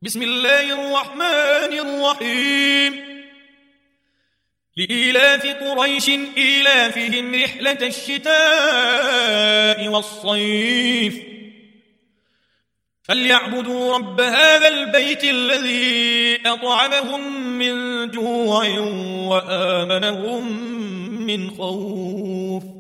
بسم الله الرحمن الرحيم لإيلاف قريش إيلافهم رحلة الشتاء والصيف فليعبدوا رب هذا البيت الذي أطعمهم من جوع وآمنهم من خوف